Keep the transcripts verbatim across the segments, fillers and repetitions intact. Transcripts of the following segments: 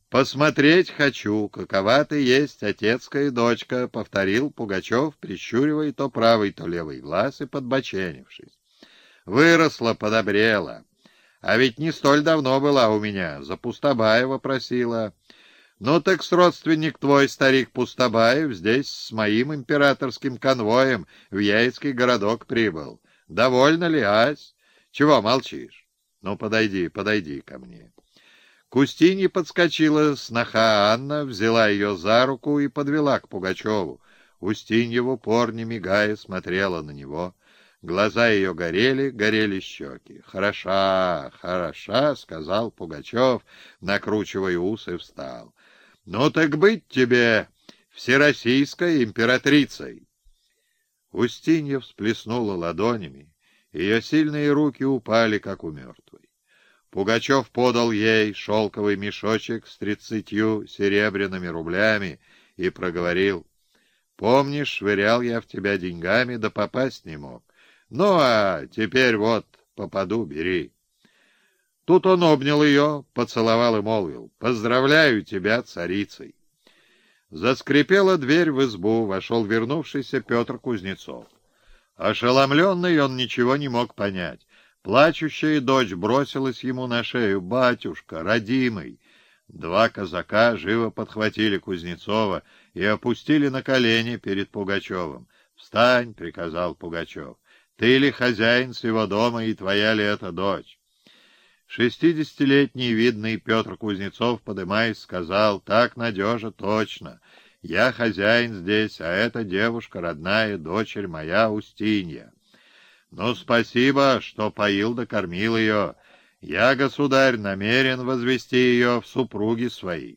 «Посмотреть хочу, какова ты есть, отецкая дочка», — повторил Пугачев, прищуривая то правый, то левый глаз и подбоченившись. «Выросла, подобрела. А ведь не столь давно была у меня, за Пустобаева просила. Ну так с родственник твой, старик Пустобаев, здесь с моим императорским конвоем в Яицкий городок прибыл. Довольно ли, ась? Чего молчишь? Ну, подойди, подойди ко мне». К Устинье подскочила сноха Анна, взяла ее за руку и подвела к Пугачеву. Устинья в упор, не мигая, смотрела на него. Глаза ее горели, горели щеки. «Хороша, хороша», — сказал Пугачев, накручивая усы, встал. «Ну так быть тебе всероссийской императрицей!» Устинья всплеснула ладонями, ее сильные руки упали, как у мертвой. Пугачев подал ей шелковый мешочек с тридцатью серебряными рублями и проговорил: «Помнишь, швырял я в тебя деньгами, да попасть не мог. Ну, а теперь вот попаду, бери». Тут он обнял ее, поцеловал и молвил: «Поздравляю тебя, царицей». Заскрипела дверь в избу, вошел вернувшийся Петр Кузнецов. Ошеломленный, он ничего не мог понять. Плачущая дочь бросилась ему на шею: «Батюшка, родимый!» Два казака живо подхватили Кузнецова и опустили на колени перед Пугачевым. «Встань!» — приказал Пугачев. «Ты ли хозяин сего дома, и твоя ли это дочь?» Шестидесятилетний видный Петр Кузнецов, подымаясь, сказал: «Так, Надежа, точно. Я хозяин здесь, а эта девушка, родная дочерь моя, Устинья. Ну, спасибо, что поил да кормил ее. Я, государь, намерен возвести ее в супруги свои».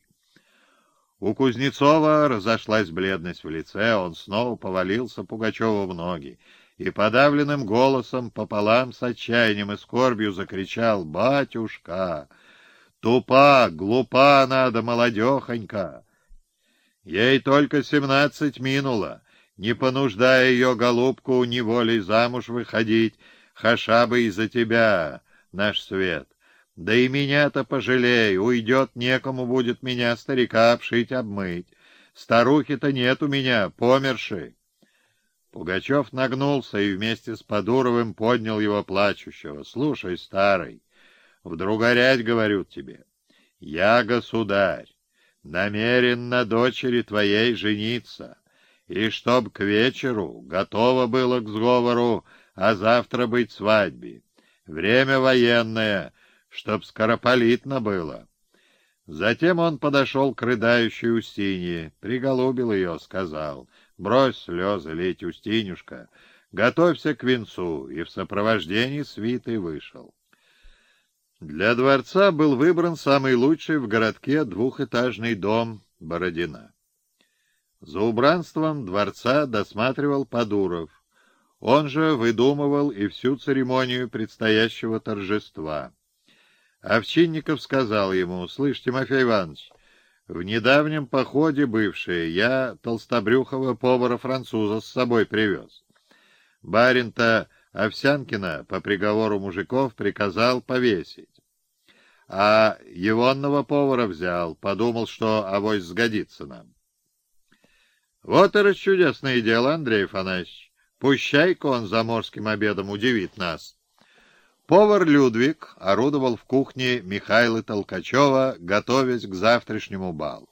У Кузнецова разошлась бледность в лице, он снова повалился Пугачеву в ноги и подавленным голосом пополам с отчаянием и скорбью закричал: «Батюшка! Тупа, глупа надо, молодехонька! Ей только семнадцать минуло. Не понуждая ее, голубку, неволей замуж выходить, хаша бы из-за тебя, наш свет. Да и меня-то пожалей, уйдет, некому будет меня, старика, обшить, обмыть. Старухи-то нет у меня, померши». Пугачев нагнулся и вместе с Подуровым поднял его плачущего. «Слушай, старый, вдруг горять, говорю тебе, я, государь, намерен на дочери твоей жениться, и чтоб к вечеру готово было к сговору, а завтра быть свадьбе. Время военное, чтоб скоропалитно было». Затем он подошел к рыдающей Устинье, приголубил ее, сказал: «Брось слезы лить, Устинюшка, готовься к венцу», и в сопровождении свиты вышел. Для дворца был выбран самый лучший в городке двухэтажный дом Бородина. За убранством дворца досматривал Подуров. Он же выдумывал и всю церемонию предстоящего торжества. Овчинников сказал ему: «Слышь, Тимофей Иванович, в недавнем походе бывшие я толстобрюхого повара-француза с собой привез. Барин-то Овсянкина по приговору мужиков приказал повесить. А егонного повара взял, подумал, что авось сгодится нам». Вот и расчудесное дело, Андрей Афанасьевич. Пущай-ка он за морским обедом удивит нас. Повар Людвиг орудовал в кухне Михаила Толкачева, готовясь к завтрашнему балу.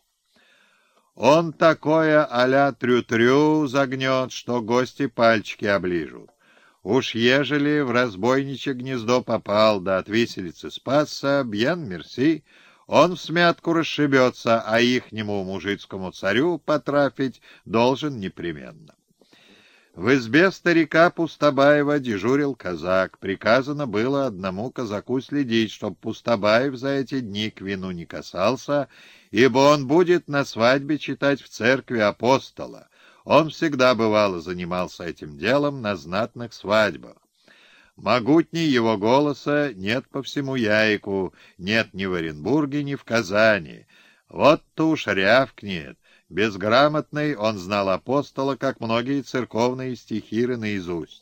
Он такое а-ля трю-трю загнет, что гости пальчики оближут. Уж ежели в разбойничье гнездо попал, да от виселицы спасся, бьен мерси, он в смятку расшибется, а ихнему мужицкому царю потрафить должен непременно. В избе старика Пустобаева дежурил казак. Приказано было одному казаку следить, чтоб Пустобаев за эти дни к вину не касался, ибо он будет на свадьбе читать в церкви апостола. Он всегда, бывало, занимался этим делом на знатных свадьбах. Могутней его голоса нет по всему Яику, нет ни в Оренбурге, ни в Казани. Вот-то уж рявкнет. Безграмотный он знал апостола, как многие церковные стихиры наизусть.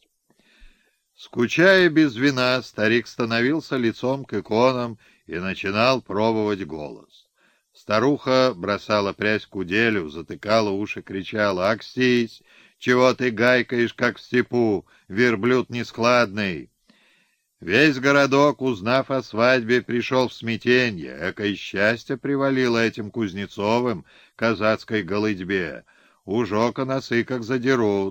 Скучая без вина, старик становился лицом к иконам и начинал пробовать голос. Старуха бросала прядь к уделю, затыкала уши, кричала: «Акстись! Чего ты гайкаешь, как в степу, верблюд нескладный!» Весь городок, узнав о свадьбе, пришел в смятенье. Экое счастье привалило этим Кузнецовым, казацкой голыдьбе. Уж око носы как задерут.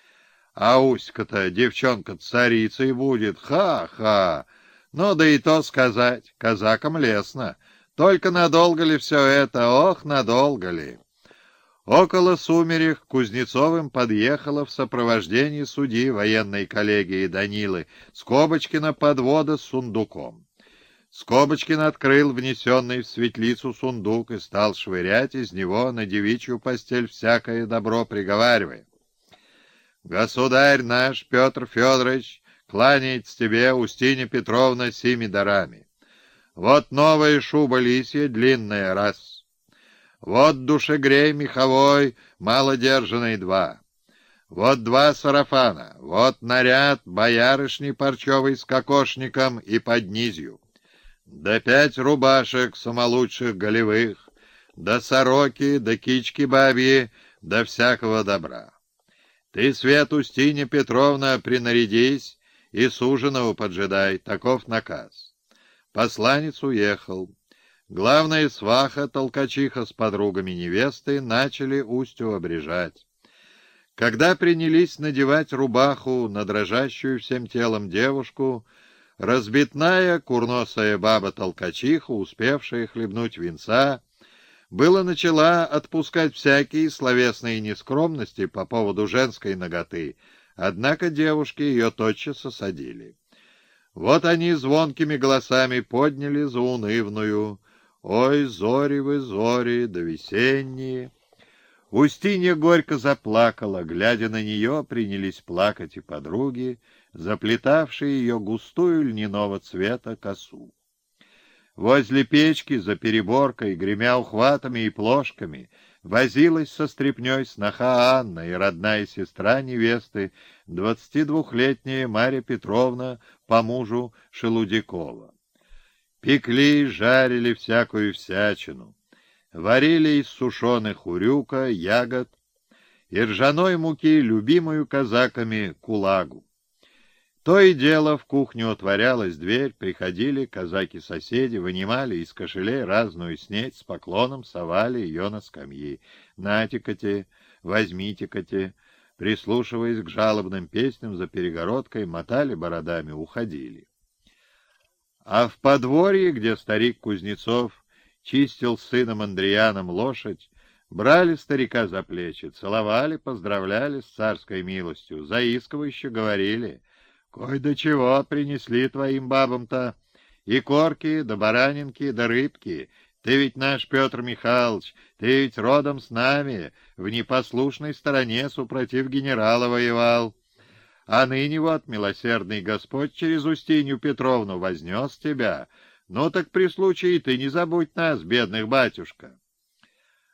А Уська-то, девчонка царицей будет, ха-ха! Ну да и то сказать, казакам лестно. Только надолго ли все это, ох, надолго ли? Около сумерек Кузнецовым подъехала в сопровождении судьи военной коллегии Данилы Скобочкина подвода с сундуком. Скобочкин открыл внесенный в светлицу сундук и стал швырять из него на девичью постель всякое добро, приговаривая: «Государь наш Петр Федорович кланяется тебе, Устинья Петровна, сими дарами. Вот новая шуба лисья, длинная, раз. Вот душегрей меховой, малодержанный, два. Вот два сарафана, вот наряд боярышни парчевый с кокошником и под низью. Да пять рубашек самолучших голевых, да сороки, да кички бабьи, да всякого добра. Ты, Свет, Устинья Петровна, принарядись и суженого поджидай, таков наказ». Посланец уехал. Главная сваха, толкачиха с подругами невесты, начали Устью обрежать. Когда принялись надевать рубаху на дрожащую всем телом девушку, разбитная курносая баба-толкачиха, успевшая хлебнуть винца, было начала отпускать всякие словесные нескромности по поводу женской наготы, однако девушки ее тотчас осадили. Вот они звонкими голосами подняли заунывную: «Ой, зори вы, зори, да весенние!» Устинья горько заплакала, глядя на нее, принялись плакать и подруги, заплетавшие ее густую льняного цвета косу. Возле печки, за переборкой, гремя ухватами и плошками, возилась со стряпней сноха Анна и родная сестра невесты, двадцатидвухлетняя Марья Петровна, по мужу Шелудякова. Пекли, жарили всякую всячину, варили из сушеных урюка, ягод и ржаной муки любимую казаками кулагу. То и дело в кухню отворялась дверь, приходили казаки-соседи, вынимали из кошелей разную снеть, с поклоном совали ее на скамьи. «Нате-кате, возьмите-кате», прислушиваясь к жалобным песням за перегородкой, мотали бородами, уходили. А в подворье, где старик Кузнецов чистил с сыном Андрианом лошадь, брали старика за плечи, целовали, поздравляли с царской милостью, заискивающе говорили: «Кой до чего принесли твоим бабам-то? И корки, да баранинки, да рыбки. Ты ведь наш Петр Михайлович, ты ведь родом с нами, в непослушной стороне супротив генерала воевал. А ныне вот милосердный Господь через Устинью Петровну вознес тебя. Ну так при случае ты не забудь нас, бедных батюшка».